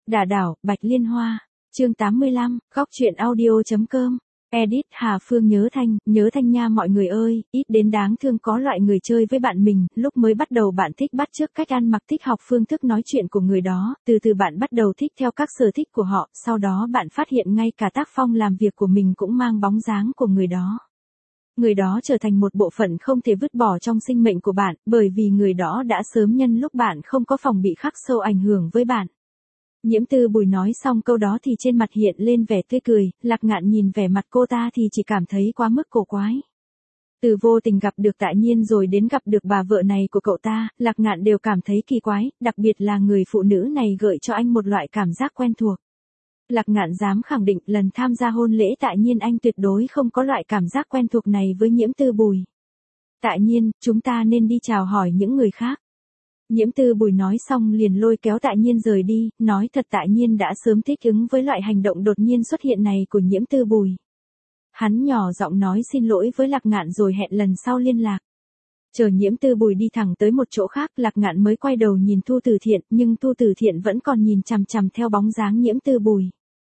Đả đảo, Bạch Liên Hoa. Chương 85, góc truyện audio.com. Edit Hà Phương nhớ thanh nha mọi người ơi, ít đến đáng thương có loại người chơi với bạn mình, lúc mới bắt đầu bạn thích bắt chước cách ăn mặc, thích học phương thức nói chuyện của người đó, từ từ bạn bắt đầu thích theo các sở thích của họ, sau đó bạn phát hiện ngay cả tác phong làm việc của mình cũng mang bóng dáng của người đó. Người đó trở thành một bộ phận không thể vứt bỏ trong sinh mệnh của bạn, bởi vì người đó đã sớm nhân lúc bạn không có phòng bị khắc sâu ảnh hưởng với bạn. Nhiễm Tư Bùi nói xong câu đó thì trên mặt hiện lên vẻ tươi cười, Lạc Ngạn nhìn vẻ mặt cô ta thì chỉ cảm thấy quá mức cổ quái. Từ vô tình gặp được Tạ Nhiên rồi đến gặp được bà vợ này của cậu ta, Lạc Ngạn đều cảm thấy kỳ quái, đặc biệt là người phụ nữ này gợi cho anh một loại cảm giác quen thuộc. Lạc Ngạn dám khẳng định lần tham gia hôn lễ Tạ Nhiên anh tuyệt đối không có loại cảm giác quen thuộc này với Nhiễm Tư Bùi. Tạ Nhiên, chúng ta nên đi chào hỏi những người khác. Nhiễm Tư Bùi nói xong liền lôi kéo Tạ Nhiên rời đi, nói thật Tạ Nhiên đã sớm thích ứng với loại hành động đột nhiên xuất hiện này của Nhiễm Tư Bùi. Hắn nhỏ giọng nói xin lỗi với Lạc Ngạn rồi hẹn lần sau liên lạc. Chờ Nhiễm Tư Bùi đi thẳng tới một chỗ khác, Lạc Ngạn mới quay đầu nhìn Thu Từ Thiện, nhưng Thu Từ Thiện vẫn còn nhìn chằm chằm theo bóng dáng Nhiễm Tư Bùi.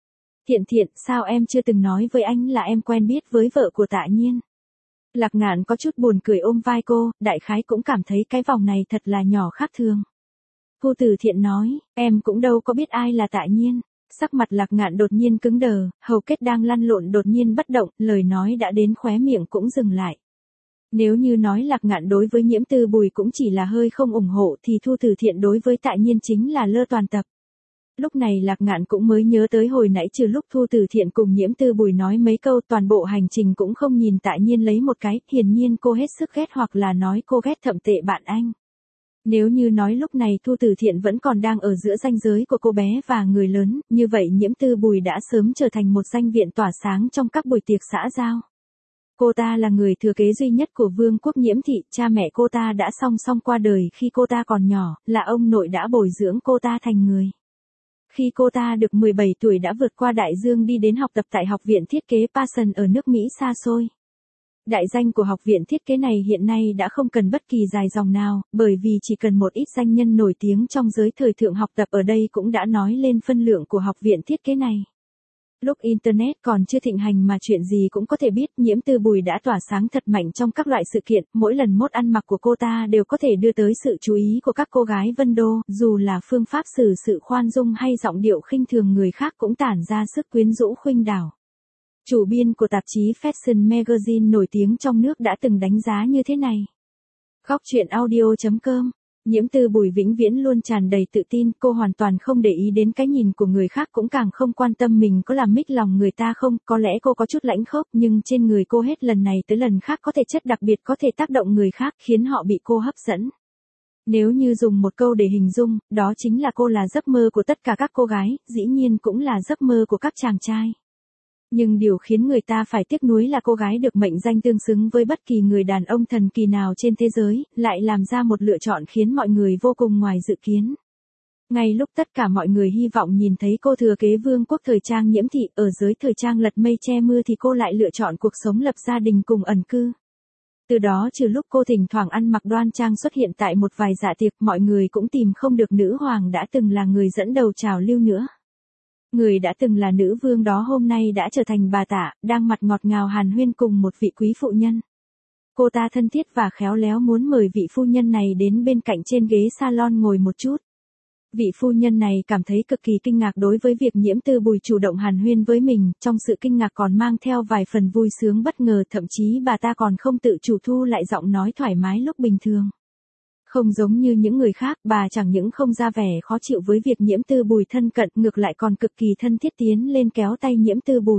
Thiện, sao em chưa từng nói với anh là em quen biết với vợ của Tạ Nhiên? Lạc Ngạn có chút buồn cười ôm vai cô, đại khái cũng cảm thấy cái vòng này thật là nhỏ khác thường. Thu Từ Thiện nói, em cũng đâu có biết ai là Tạ Nhiên. Sắc mặt Lạc Ngạn đột nhiên cứng đờ, hầu kết đang lăn lộn đột nhiên bất động, lời nói đã đến khóe miệng cũng dừng lại. Nếu như nói Lạc Ngạn đối với Nhiễm Tư Bùi cũng chỉ là hơi không ủng hộ thì Thu Từ Thiện đối với Tạ Nhiên chính là lơ toàn tập. Lúc này Lạc Ngạn cũng mới nhớ tới hồi nãy trừ lúc Thu Từ Thiện cùng Nhiễm Tư Bùi nói mấy câu toàn bộ hành trình cũng không nhìn Tạ Nhiên lấy một cái, hiển nhiên cô hết sức ghét hoặc là nói cô ghét thậm tệ bạn anh. Nếu như nói lúc này Thu Từ Thiện vẫn còn đang ở giữa ranh giới của cô bé và người lớn, như vậy Nhiễm Tư Bùi đã sớm trở thành một danh viện tỏa sáng trong các buổi tiệc xã giao. Cô ta là người thừa kế duy nhất của Vương quốc Nhiễm thị, cha mẹ cô ta đã song song qua đời khi cô ta còn nhỏ, là ông nội đã bồi dưỡng cô ta thành người. Khi cô ta được 17 tuổi đã vượt qua đại dương đi đến học tập tại Học viện Thiết kế Parsons ở nước Mỹ xa xôi. Đại danh của Học viện Thiết kế này hiện nay đã không cần bất kỳ dài dòng nào, bởi vì chỉ cần một ít danh nhân nổi tiếng trong giới thời thượng học tập ở đây cũng đã nói lên phân lượng của Học viện Thiết kế này. Lúc Internet còn chưa thịnh hành mà chuyện gì cũng có thể biết, Nhiễm Tư Bùi đã tỏa sáng thật mạnh trong các loại sự kiện, mỗi lần mốt ăn mặc của cô ta đều có thể đưa tới sự chú ý của các cô gái Vân Đô, dù là phương pháp xử sự khoan dung hay giọng điệu khinh thường người khác cũng tản ra sức quyến rũ khuynh đảo. Chủ biên của tạp chí Fashion Magazine nổi tiếng trong nước đã từng đánh giá như thế này. Góc truyện audio.com. Nhiễm Tư Bùi vĩnh viễn luôn tràn đầy tự tin, cô hoàn toàn không để ý đến cái nhìn của người khác, cũng càng không quan tâm mình có làm mích lòng người ta không, có lẽ cô có chút lãnh khốc nhưng trên người cô hết lần này tới lần khác có thể chất đặc biệt có thể tác động người khác khiến họ bị cô hấp dẫn. Nếu như dùng một câu để hình dung, đó chính là cô là giấc mơ của tất cả các cô gái, dĩ nhiên cũng là giấc mơ của các chàng trai. Nhưng điều khiến người ta phải tiếc nuối là cô gái được mệnh danh tương xứng với bất kỳ người đàn ông thần kỳ nào trên thế giới, lại làm ra một lựa chọn khiến mọi người vô cùng ngoài dự kiến. Ngay lúc tất cả mọi người hy vọng nhìn thấy cô thừa kế vương quốc thời trang Nhiễm thị ở dưới thời trang lật mây che mưa thì cô lại lựa chọn cuộc sống lập gia đình cùng ẩn cư. Từ đó trừ lúc cô thỉnh thoảng ăn mặc đoan trang xuất hiện tại một vài dạ tiệc, mọi người cũng tìm không được nữ hoàng đã từng là người dẫn đầu trào lưu nữa. Người đã từng là nữ vương đó hôm nay đã trở thành bà Tạ, đang mặt ngọt ngào hàn huyên cùng một vị quý phụ nhân. Cô ta thân thiết và khéo léo muốn mời vị phu nhân này đến bên cạnh trên ghế salon ngồi một chút. Vị phu nhân này cảm thấy cực kỳ kinh ngạc đối với việc Nhiễm Tư Bùi chủ động hàn huyên với mình, trong sự kinh ngạc còn mang theo vài phần vui sướng bất ngờ, thậm chí bà ta còn không tự chủ thu lại giọng nói thoải mái lúc bình thường. Không giống như những người khác, bà chẳng những không ra vẻ khó chịu với việc Nhiễm Tư Bùi thân cận, ngược lại còn cực kỳ thân thiết tiến lên kéo tay Nhiễm Tư Bùi.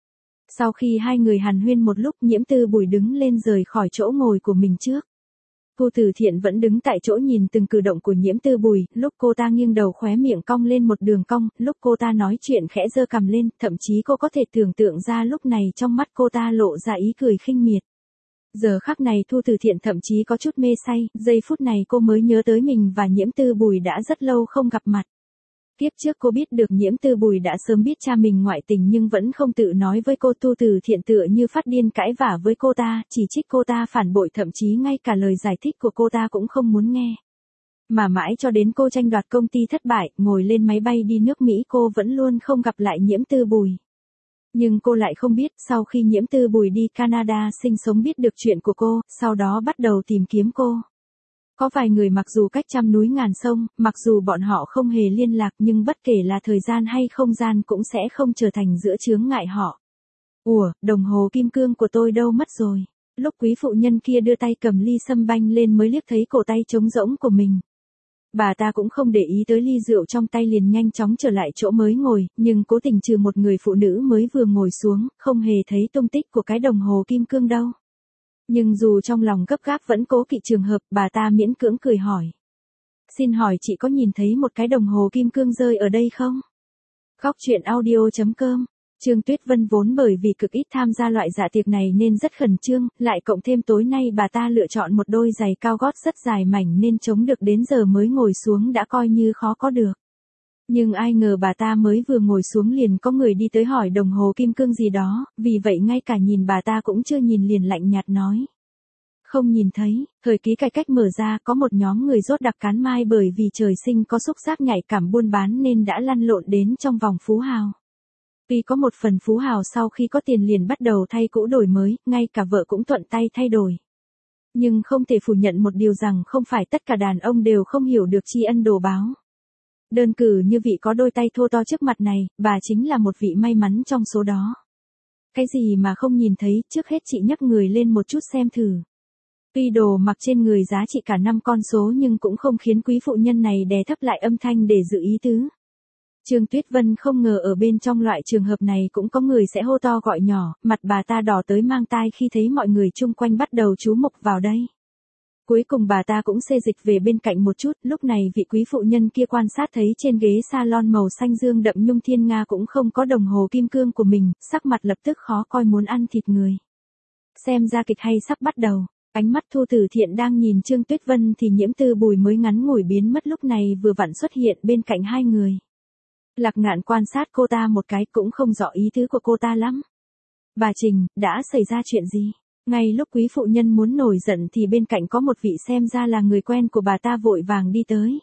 Sau khi hai người hàn huyên một lúc, Nhiễm Tư Bùi đứng lên rời khỏi chỗ ngồi của mình trước. Thu Từ Thiện vẫn đứng tại chỗ nhìn từng cử động của Nhiễm Tư Bùi, lúc cô ta nghiêng đầu khóe miệng cong lên một đường cong, lúc cô ta nói chuyện khẽ giơ cằm lên, thậm chí cô có thể tưởng tượng ra lúc này trong mắt cô ta lộ ra ý cười khinh miệt. Giờ khắc này Thu Từ Thiện thậm chí có chút mê say, giây phút này cô mới nhớ tới mình và Nhiễm Tư Bùi đã rất lâu không gặp mặt. Kiếp trước cô biết được Nhiễm Tư Bùi đã sớm biết cha mình ngoại tình nhưng vẫn không tự nói với cô. Thu Từ Thiện tựa như phát điên cãi vả với cô ta, chỉ trích cô ta phản bội, thậm chí ngay cả lời giải thích của cô ta cũng không muốn nghe. Mà mãi cho đến cô tranh đoạt công ty thất bại, ngồi lên máy bay đi nước Mỹ cô vẫn luôn không gặp lại Nhiễm Tư Bùi. Nhưng cô lại không biết, sau khi Nhiễm Tư Bùi đi Canada sinh sống biết được chuyện của cô, sau đó bắt đầu tìm kiếm cô. Có vài người mặc dù cách trăm núi ngàn sông, mặc dù bọn họ không hề liên lạc nhưng bất kể là thời gian hay không gian cũng sẽ không trở thành giữa chướng ngại họ. Ủa, đồng hồ kim cương của tôi đâu mất rồi? Lúc quý phụ nhân kia đưa tay cầm ly sâm banh lên mới liếc thấy cổ tay trống rỗng của mình. Bà ta cũng không để ý tới ly rượu trong tay liền nhanh chóng trở lại chỗ mới ngồi, nhưng cố tình trừ một người phụ nữ mới vừa ngồi xuống, không hề thấy tung tích của cái đồng hồ kim cương đâu. Nhưng dù trong lòng gấp gáp vẫn cố kỵ trường hợp, bà ta miễn cưỡng cười hỏi. Xin hỏi chị có nhìn thấy một cái đồng hồ kim cương rơi ở đây không? Góc truyện audio.com. Trương Tuyết Vân vốn bởi vì cực ít tham gia loại dạ tiệc này nên rất khẩn trương, lại cộng thêm tối nay bà ta lựa chọn một đôi giày cao gót rất dài mảnh nên chống được đến giờ mới ngồi xuống đã coi như khó có được. Nhưng ai ngờ bà ta mới vừa ngồi xuống liền có người đi tới hỏi đồng hồ kim cương gì đó, vì vậy ngay cả nhìn bà ta cũng chưa nhìn liền lạnh nhạt nói. Không nhìn thấy, thời ký cải cách mở ra có một nhóm người rốt đặc cán mai bởi vì trời sinh có xúc giác nhạy cảm buôn bán nên đã lăn lộn đến trong vòng phú hào. Tuy có một phần phú hào sau khi có tiền liền bắt đầu thay cũ đổi mới, ngay cả vợ cũng thuận tay thay đổi. Nhưng không thể phủ nhận một điều rằng không phải tất cả đàn ông đều không hiểu được tri ân đồ báo. Đơn cử như vị có đôi tay thô to trước mặt này, bà chính là một vị may mắn trong số đó. Cái gì mà không nhìn thấy, trước hết chị nhấc người lên một chút xem thử. Tuy đồ mặc trên người giá trị cả 5 con số nhưng cũng không khiến quý phụ nhân này đè thấp lại âm thanh để dự ý tứ. Trương Tuyết Vân không ngờ ở bên trong loại trường hợp này cũng có người sẽ hô to gọi nhỏ, mặt bà ta đỏ tới mang tai khi thấy mọi người chung quanh bắt đầu chú mục vào đây. Cuối cùng bà ta cũng xê dịch về bên cạnh một chút, lúc này vị quý phụ nhân kia quan sát thấy trên ghế salon màu xanh dương đậm nhung thiên nga cũng không có đồng hồ kim cương của mình, sắc mặt lập tức khó coi muốn ăn thịt người. Xem ra kịch hay sắp bắt đầu. Ánh mắt Thu Tử Thiện đang nhìn Trương Tuyết Vân thì Nhiễm Tư Bùi mới ngắn ngủi biến mất lúc này vừa vặn xuất hiện bên cạnh hai người. Lạc Ngạn quan sát cô ta một cái cũng không rõ ý tứ của cô ta lắm. Bà Trình, đã xảy ra chuyện gì? Ngay lúc quý phụ nhân muốn nổi giận thì bên cạnh có một vị xem ra là người quen của bà ta vội vàng đi tới.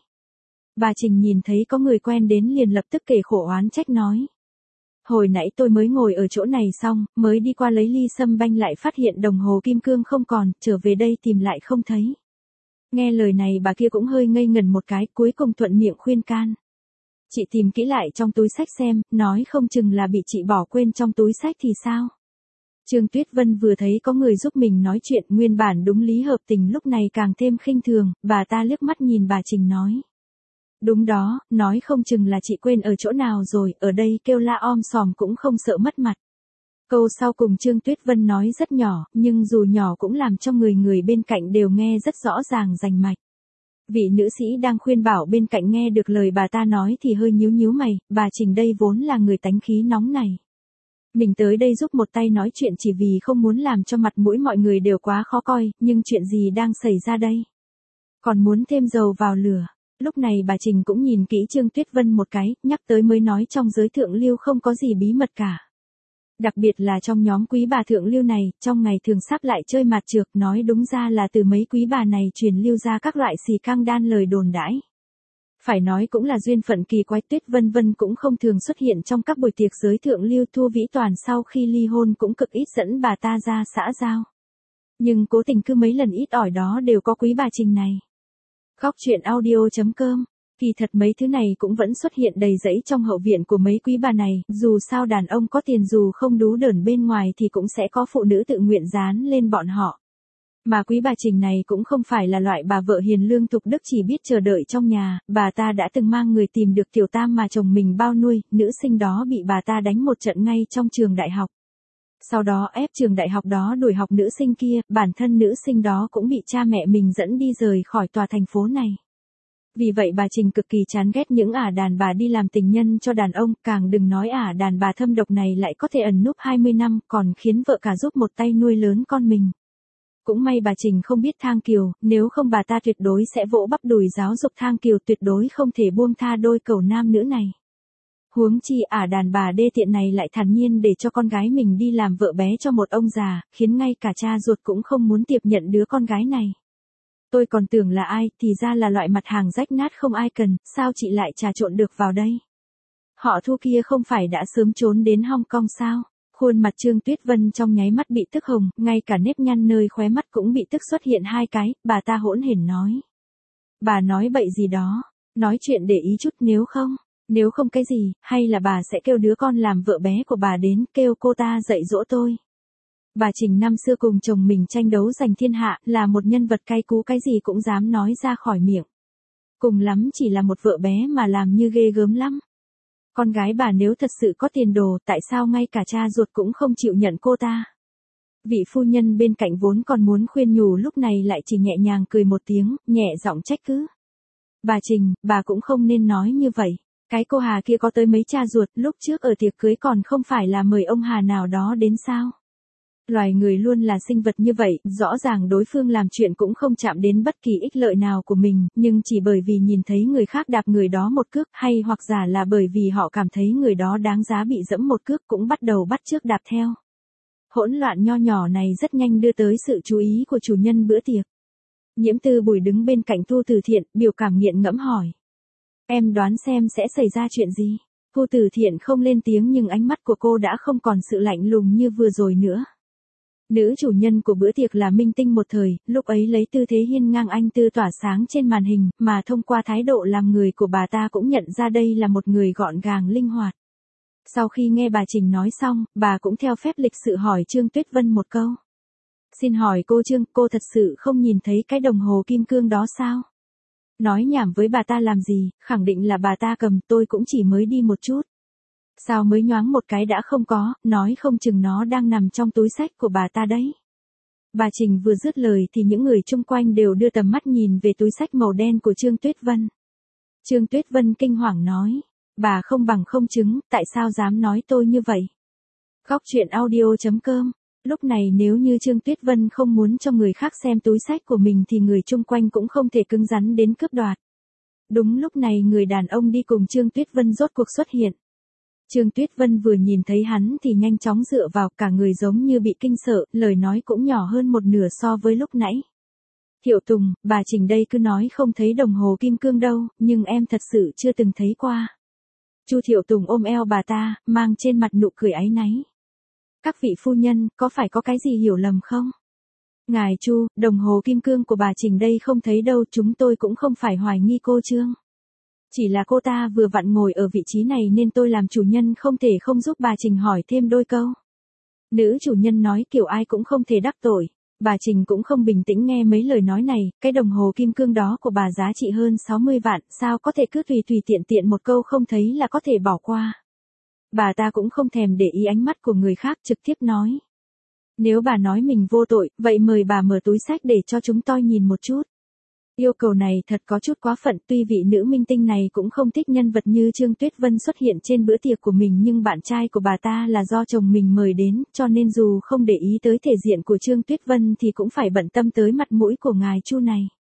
Bà Trình nhìn thấy có người quen đến liền lập tức kể khổ oán trách nói. Hồi nãy tôi mới ngồi ở chỗ này xong, mới đi qua lấy ly sâm banh lại phát hiện đồng hồ kim cương không còn, trở về đây tìm lại không thấy. Nghe lời này bà kia cũng hơi ngây ngần một cái, cuối cùng thuận miệng khuyên can. Chị tìm kỹ lại trong túi xách xem, nói không chừng là bị chị bỏ quên trong túi xách thì sao? Trương Tuyết Vân vừa thấy có người giúp mình nói chuyện nguyên bản đúng lý hợp tình lúc này càng thêm khinh thường, bà ta liếc mắt nhìn bà Trình nói. Đúng đó, nói không chừng là chị quên ở chỗ nào rồi, ở đây kêu la om sòm cũng không sợ mất mặt. Câu sau cùng Trương Tuyết Vân nói rất nhỏ, nhưng dù nhỏ cũng làm cho người bên cạnh đều nghe rất rõ ràng rành mạch. Vị nữ sĩ đang khuyên bảo bên cạnh nghe được lời bà ta nói thì hơi nhíu nhíu mày, bà Trình đây vốn là người tánh khí nóng này. Mình tới đây giúp một tay nói chuyện chỉ vì không muốn làm cho mặt mũi mọi người đều quá khó coi, nhưng chuyện gì đang xảy ra đây? Còn muốn thêm dầu vào lửa. Lúc này bà Trình cũng nhìn kỹ Trương Tuyết Vân một cái, nhắc tới mới nói trong giới thượng lưu không có gì bí mật cả. Đặc biệt là trong nhóm quý bà thượng lưu này, trong ngày thường sắp lại chơi mạt trược, nói đúng ra là từ mấy quý bà này truyền lưu ra các loại xì căng đan lời đồn đãi. Phải nói cũng là duyên phận kỳ quái, Tuyết Vân cũng không thường xuất hiện trong các buổi tiệc giới thượng lưu. Thu Vĩ Toàn sau khi ly hôn cũng cực ít dẫn bà ta ra xã giao. Nhưng cố tình cứ mấy lần ít ỏi đó đều có quý bà Trình này. Góc truyện audio.com. Kỳ thật mấy thứ này cũng vẫn xuất hiện đầy rẫy trong hậu viện của mấy quý bà này, dù sao đàn ông có tiền dù không đú đởn bên ngoài thì cũng sẽ có phụ nữ tự nguyện dán lên bọn họ. Mà quý bà Trình này cũng không phải là loại bà vợ hiền lương thục đức chỉ biết chờ đợi trong nhà, bà ta đã từng mang người tìm được tiểu tam mà chồng mình bao nuôi, nữ sinh đó bị bà ta đánh một trận ngay trong trường đại học. Sau đó ép trường đại học đó đuổi học nữ sinh kia, bản thân nữ sinh đó cũng bị cha mẹ mình dẫn đi rời khỏi tòa thành phố này. Vì vậy bà Trình cực kỳ chán ghét những ả đàn bà đi làm tình nhân cho đàn ông, càng đừng nói ả đàn bà thâm độc này lại có thể ẩn núp 20 năm, còn khiến vợ cả giúp một tay nuôi lớn con mình. Cũng may bà Trình không biết Thang Kiều, nếu không bà ta tuyệt đối sẽ vỗ bắp đùi giáo dục Thang Kiều, tuyệt đối không thể buông tha đôi cẩu nam nữ này. Huống chi ả đàn bà đê tiện này lại thản nhiên để cho con gái mình đi làm vợ bé cho một ông già, khiến ngay cả cha ruột cũng không muốn tiếp nhận đứa con gái này. Tôi còn tưởng là ai, thì ra là loại mặt hàng rách nát không ai cần, sao chị lại trà trộn được vào đây? Họ Thu kia không phải đã sớm trốn đến Hong Kong sao? Khuôn mặt Trương Tuyết Vân trong nháy mắt bị tức hồng, ngay cả nếp nhăn nơi khóe mắt cũng bị tức xuất hiện hai cái, bà ta hỗn hển nói. Bà nói bậy gì đó, nói chuyện để ý chút nếu không cái gì, hay là bà sẽ kêu đứa con làm vợ bé của bà đến, kêu cô ta dạy dỗ tôi. Bà Trình năm xưa cùng chồng mình tranh đấu giành thiên hạ, là một nhân vật cay cú cái gì cũng dám nói ra khỏi miệng. Cùng lắm chỉ là một vợ bé mà làm như ghê gớm lắm. Con gái bà nếu thật sự có tiền đồ, tại sao ngay cả cha ruột cũng không chịu nhận cô ta? Vị phu nhân bên cạnh vốn còn muốn khuyên nhủ lúc này lại chỉ nhẹ nhàng cười một tiếng, nhẹ giọng trách cứ. Bà Trình, bà cũng không nên nói như vậy. Cái cô Hà kia có tới mấy cha ruột, lúc trước ở tiệc cưới còn không phải là mời ông Hà nào đó đến sao? Loài người luôn là sinh vật như vậy, rõ ràng đối phương làm chuyện cũng không chạm đến bất kỳ ích lợi nào của mình, nhưng chỉ bởi vì nhìn thấy người khác đạp người đó một cước, hay hoặc giả là bởi vì họ cảm thấy người đó đáng giá bị dẫm một cước cũng bắt đầu bắt chước đạp theo. Hỗn loạn nho nhỏ này rất nhanh đưa tới sự chú ý của chủ nhân bữa tiệc. Nhiễm Tư Bùi đứng bên cạnh Thu Từ Thiện, biểu cảm nghiện ngẫm hỏi. Em đoán xem sẽ xảy ra chuyện gì? Thu Từ Thiện không lên tiếng nhưng ánh mắt của cô đã không còn sự lạnh lùng như vừa rồi nữa. Nữ chủ nhân của bữa tiệc là minh tinh một thời, lúc ấy lấy tư thế hiên ngang anh tư tỏa sáng trên màn hình, mà thông qua thái độ làm người của bà ta cũng nhận ra đây là một người gọn gàng linh hoạt. Sau khi nghe bà Trình nói xong, bà cũng theo phép lịch sự hỏi Trương Tuyết Vân một câu. Xin hỏi cô Trương, cô thật sự không nhìn thấy cái đồng hồ kim cương đó sao? Nói nhảm với bà ta làm gì, khẳng định là bà ta cầm, tôi cũng chỉ mới đi một chút. Sao mới nhoáng một cái đã không có, nói không chừng nó đang nằm trong túi xách của bà ta đấy. Bà Trình vừa dứt lời thì những người chung quanh đều đưa tầm mắt nhìn về túi xách màu đen của Trương Tuyết Vân. Trương Tuyết Vân kinh hoàng nói, bà không bằng không chứng, tại sao dám nói tôi như vậy? Góc truyện audio.com. Lúc này nếu như Trương Tuyết Vân không muốn cho người khác xem túi xách của mình thì người chung quanh cũng không thể cứng rắn đến cướp đoạt. Đúng lúc này người đàn ông đi cùng Trương Tuyết Vân rốt cuộc xuất hiện. Trương Tuyết Vân vừa nhìn thấy hắn thì nhanh chóng dựa vào, cả người giống như bị kinh sợ, lời nói cũng nhỏ hơn một nửa so với lúc nãy. Thiệu Tùng, bà Trình đây cứ nói không thấy đồng hồ kim cương đâu, nhưng em thật sự chưa từng thấy qua. Chu Thiệu Tùng ôm eo bà ta, mang trên mặt nụ cười áy náy. Các vị phu nhân, có phải có cái gì hiểu lầm không? Ngài Chu, đồng hồ kim cương của bà Trình đây không thấy đâu, chúng tôi cũng không phải hoài nghi cô Trương. Chỉ là cô ta vừa vặn ngồi ở vị trí này nên tôi làm chủ nhân không thể không giúp bà Trình hỏi thêm đôi câu. Nữ chủ nhân nói kiểu ai cũng không thể đắc tội. Bà Trình cũng không bình tĩnh nghe mấy lời nói này, cái đồng hồ kim cương đó của bà giá trị hơn 60 vạn, sao có thể cứ tùy tiện một câu không thấy là có thể bỏ qua. Bà ta cũng không thèm để ý ánh mắt của người khác, trực tiếp nói. Nếu bà nói mình vô tội, vậy mời bà mở túi xách để cho chúng tôi nhìn một chút. Yêu cầu này thật có chút quá phận, tuy vị nữ minh tinh này cũng không thích nhân vật như Trương Tuyết Vân xuất hiện trên bữa tiệc của mình nhưng bạn trai của bà ta là do chồng mình mời đến, cho nên dù không để ý tới thể diện của Trương Tuyết Vân thì cũng phải bận tâm tới mặt mũi của ngài Chu này.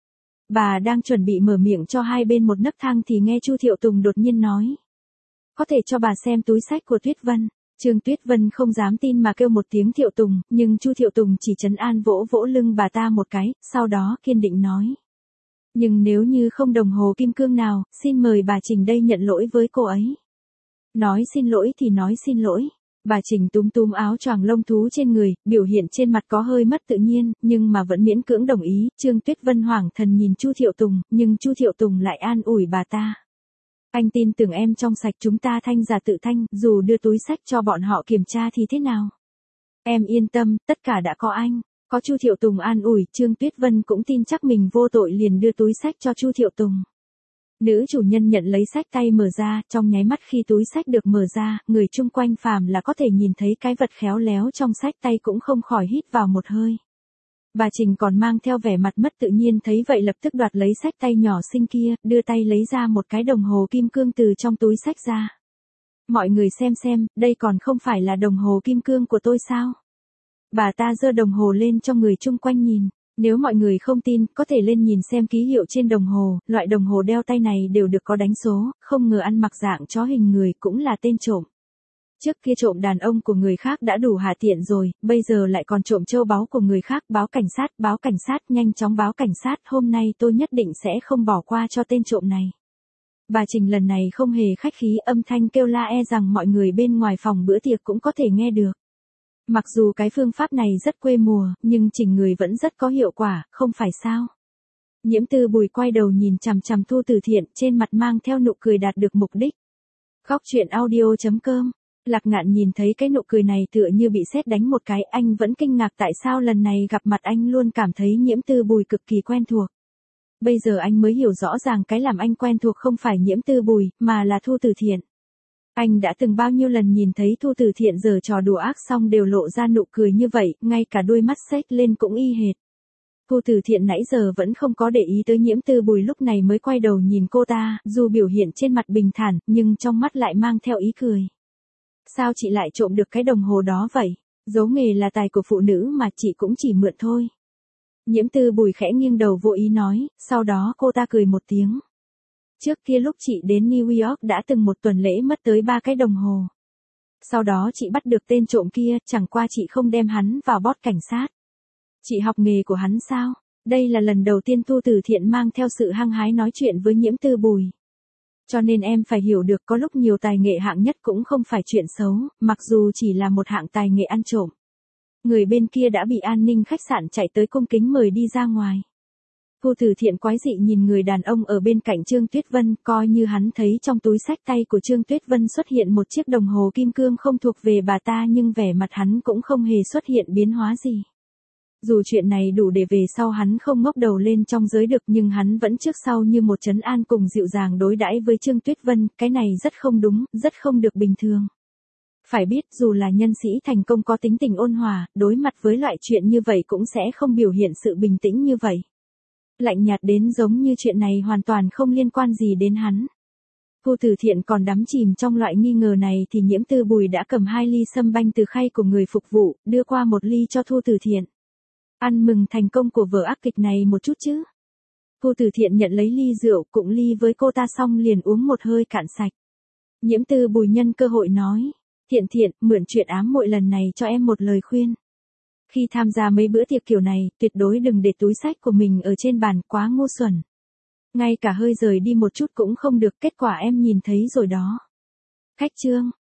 Bà đang chuẩn bị mở miệng cho hai bên một nấc thang thì nghe Chu Thiệu Tùng đột nhiên nói. Có thể cho bà xem túi xách của Tuyết Vân. Trương Tuyết Vân không dám tin mà kêu một tiếng Thiệu Tùng, nhưng Chu Thiệu Tùng chỉ trấn an vỗ vỗ lưng bà ta một cái, sau đó kiên định nói. Nhưng nếu như không đồng hồ kim cương nào, xin mời bà Trình đây nhận lỗi với cô ấy. Nói xin lỗi thì nói xin lỗi. Bà Trình túm túm áo choàng lông thú trên người, biểu hiện trên mặt có hơi mất tự nhiên, nhưng mà vẫn miễn cưỡng đồng ý. Trương Tuyết Vân hoảng thần nhìn Chu Thiệu Tùng, nhưng Chu Thiệu Tùng lại an ủi bà ta. Anh tin tưởng em trong sạch, chúng ta thanh giả tự thanh, dù đưa túi xách cho bọn họ kiểm tra thì thế nào? Em yên tâm, tất cả đã có anh. Có Chu Thiệu Tùng an ủi, Trương Tuyết Vân cũng tin chắc mình vô tội liền đưa túi xách cho Chu Thiệu Tùng. Nữ chủ nhân nhận lấy xách tay mở ra, trong nháy mắt khi túi xách được mở ra, người chung quanh phàm là có thể nhìn thấy cái vật khéo léo trong xách tay cũng không khỏi hít vào một hơi. Bà Trình còn mang theo vẻ mặt mất tự nhiên thấy vậy lập tức đoạt lấy xách tay nhỏ xinh kia, đưa tay lấy ra một cái đồng hồ kim cương từ trong túi xách ra. Mọi người xem, đây còn không phải là đồng hồ kim cương của tôi sao? Bà ta giơ đồng hồ lên cho người chung quanh nhìn. Nếu mọi người không tin, có thể lên nhìn xem ký hiệu trên đồng hồ, loại đồng hồ đeo tay này đều được có đánh số, không ngờ ăn mặc dạng chó hình người cũng là tên trộm. Trước kia trộm đàn ông của người khác đã đủ hà tiện rồi, bây giờ lại còn trộm châu báu của người khác, báo cảnh sát, nhanh chóng báo cảnh sát, hôm nay tôi nhất định sẽ không bỏ qua cho tên trộm này. Bà Trình lần này không hề khách khí, âm thanh kêu la e rằng mọi người bên ngoài phòng bữa tiệc cũng có thể nghe được. Mặc dù cái phương pháp này rất quê mùa, nhưng Trình người vẫn rất có hiệu quả, không phải sao? Nhiễm Tư Bùi quay đầu nhìn chằm chằm Thu Từ Thiện, trên mặt mang theo nụ cười đạt được mục đích. Góc truyện audio.com. Lạc Ngạn nhìn thấy cái nụ cười này tựa như bị sét đánh một cái, anh vẫn kinh ngạc tại sao lần này gặp mặt anh luôn cảm thấy Nhiễm Tư Bùi cực kỳ quen thuộc. Bây giờ anh mới hiểu rõ ràng cái làm anh quen thuộc không phải Nhiễm Tư Bùi, mà là Thu Từ Thiện. Anh đã từng bao nhiêu lần nhìn thấy Thu Từ Thiện giở trò đùa ác xong đều lộ ra nụ cười như vậy, ngay cả đôi mắt xếch lên cũng y hệt. Thu Từ Thiện nãy giờ vẫn không có để ý tới Nhiễm Tư Bùi, lúc này mới quay đầu nhìn cô ta, dù biểu hiện trên mặt bình thản, nhưng trong mắt lại mang theo ý cười. Sao chị lại trộm được cái đồng hồ đó vậy? Giấu nghề là tài của phụ nữ mà, chị cũng chỉ mượn thôi. Nhiễm Tư Bùi khẽ nghiêng đầu vô ý nói, sau đó cô ta cười một tiếng. Trước kia lúc chị đến New York đã từng một tuần lễ mất tới 3 cái đồng hồ. Sau đó chị bắt được tên trộm kia, chẳng qua chị không đem hắn vào bót cảnh sát. Chị học nghề của hắn sao? Đây là lần đầu tiên Thu Từ Thiện mang theo sự hăng hái nói chuyện với Nhiễm Tư Bùi. Cho nên em phải hiểu được có lúc nhiều tài nghệ hạng nhất cũng không phải chuyện xấu, mặc dù chỉ là một hạng tài nghệ ăn trộm. Người bên kia đã bị an ninh khách sạn chạy tới cung kính mời đi ra ngoài. Thu Từ Thiện quái dị nhìn người đàn ông ở bên cạnh Trương Tuyết Vân, coi như hắn thấy trong túi xách tay của Trương Tuyết Vân xuất hiện một chiếc đồng hồ kim cương không thuộc về bà ta, nhưng vẻ mặt hắn cũng không hề xuất hiện biến hóa gì. Dù chuyện này đủ để về sau hắn không ngóc đầu lên trong giới được, nhưng hắn vẫn trước sau như một trấn an cùng dịu dàng đối đãi với Trương Tuyết Vân, cái này rất không đúng, rất không được bình thường. Phải biết dù là nhân sĩ thành công có tính tình ôn hòa, đối mặt với loại chuyện như vậy cũng sẽ không biểu hiện sự bình tĩnh như vậy. Lạnh nhạt đến giống như chuyện này hoàn toàn không liên quan gì đến hắn. Thu Từ Thiện còn đắm chìm trong loại nghi ngờ này thì Nhiễm Tư Bùi đã cầm 2 ly sâm banh từ khay của người phục vụ, đưa qua 1 ly cho Thu Từ Thiện. Ăn mừng thành công của vở ác kịch này một chút chứ. Thu Từ Thiện nhận lấy ly rượu, cụng ly với cô ta xong liền uống một hơi cạn sạch. Nhiễm Tư Bùi nhân cơ hội nói, Thiện, mượn chuyện ám muội lần này cho em một lời khuyên. Khi tham gia mấy bữa tiệc kiểu này, tuyệt đối đừng để túi xách của mình ở trên bàn, quá ngu xuẩn. Ngay cả hơi rời đi một chút cũng không được, kết quả em nhìn thấy rồi đó. Khách Trương,